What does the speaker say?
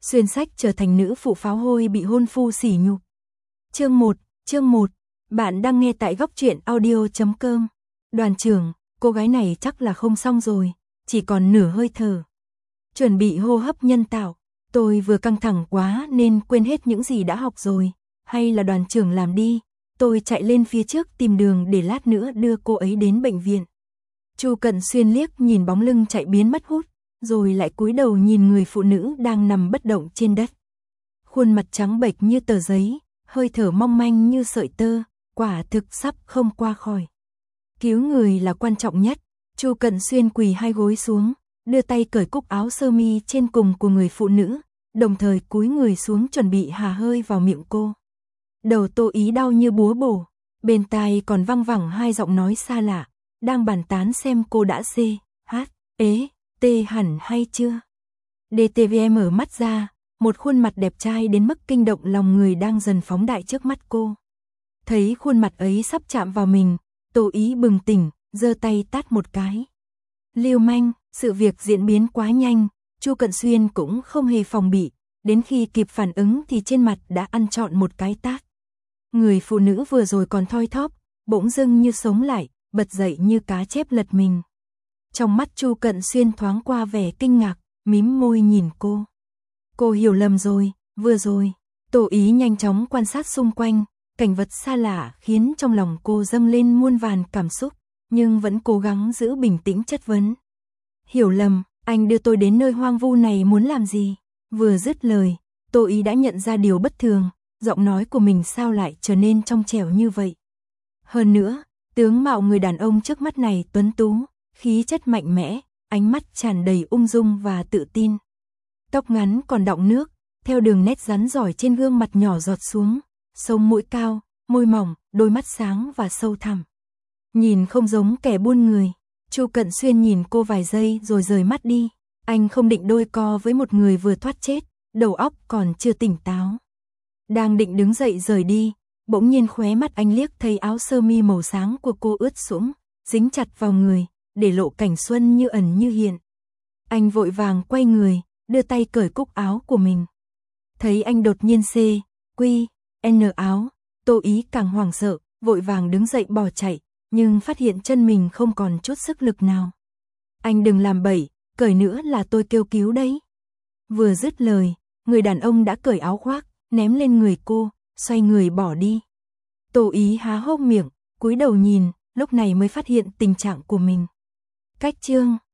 xuyên sách trở thành nữ phụ pháo hôi bị hôn phu sỉ nhục. Chương 1, bạn đang nghe tại góc truyện audio.com. Đoàn trưởng, cô gái này chắc là không xong rồi, chỉ còn nửa hơi thở. Chuẩn bị hô hấp nhân tạo, tôi vừa căng thẳng quá nên quên hết những gì đã học rồi, hay là đoàn trưởng làm đi, tôi chạy lên phía trước tìm đường để lát nữa đưa cô ấy đến bệnh viện. Chu Cận Xuyên liếc nhìn bóng lưng chạy biến mất hút, rồi lại cúi đầu nhìn người phụ nữ đang nằm bất động trên đất. Khuôn mặt trắng bệch như tờ giấy, hơi thở mong manh như sợi tơ, quả thực sắp không qua khỏi. Cứu người là quan trọng nhất, Chu Cận Xuyên quỳ hai gối xuống, đưa tay cởi cúc áo sơ mi trên cùng của người phụ nữ, đồng thời cúi người xuống chuẩn bị hà hơi vào miệng cô. Đầu Tô Ý đau như búa bổ, bên tai còn văng vẳng hai giọng nói xa lạ, đang bàn tán xem cô đã CHT hẳn hay chưa. DTV mở mắt ra, một khuôn mặt đẹp trai đến mức kinh động lòng người đang dần phóng đại trước mắt cô. Thấy khuôn mặt ấy sắp chạm vào mình, Tô Ý bừng tỉnh, giơ tay tát một cái. Lưu manh, sự việc diễn biến quá nhanh, Chu Cận Xuyên cũng không hề phòng bị, đến khi kịp phản ứng thì trên mặt đã ăn trọn một cái tát. Người phụ nữ vừa rồi còn thoi thóp, bỗng dưng như sống lại, bật dậy như cá chép lật mình. Trong mắt Chu Cận Xuyên thoáng qua vẻ kinh ngạc, mím môi nhìn cô. Cô hiểu lầm rồi, vừa rồi. Tô Ý nhanh chóng quan sát xung quanh, cảnh vật xa lạ khiến trong lòng cô dâng lên muôn vàn cảm xúc, nhưng vẫn cố gắng giữ bình tĩnh chất vấn. Hiểu lầm, anh đưa tôi đến nơi hoang vu này muốn làm gì? Vừa dứt lời, Tô Ý đã nhận ra điều bất thường, giọng nói của mình sao lại trở nên trong trẻo như vậy. Hơn nữa, tướng mạo người đàn ông trước mắt này tuấn tú, khí chất mạnh mẽ, ánh mắt tràn đầy ung dung và tự tin. Tóc ngắn còn đọng nước, theo đường nét rắn rỏi trên gương mặt nhỏ giọt xuống, sống mũi cao, môi mỏng, đôi mắt sáng và sâu thẳm. Nhìn không giống kẻ buôn người. Chu Cận Xuyên nhìn cô vài giây rồi rời mắt đi. Anh không định đôi co với một người vừa thoát chết, đầu óc còn chưa tỉnh táo. Đang định đứng dậy rời đi, bỗng nhiên khóe mắt anh liếc thấy áo sơ mi màu sáng của cô ướt sũng, dính chặt vào người, để lộ cảnh xuân như ẩn như hiện. Anh vội vàng quay người, đưa tay cởi cúc áo của mình. Thấy anh đột nhiên CQN áo, Tô Ý càng hoảng sợ, vội vàng đứng dậy bỏ chạy, nhưng phát hiện chân mình không còn chút sức lực nào. Anh đừng làm bậy, cởi nữa là tôi kêu cứu đấy. Vừa dứt lời, người đàn ông đã cởi áo khoác, ném lên người cô, xoay người bỏ đi. Tô Ý há hốc miệng, cúi đầu nhìn, lúc này mới phát hiện tình trạng của mình. Cách chương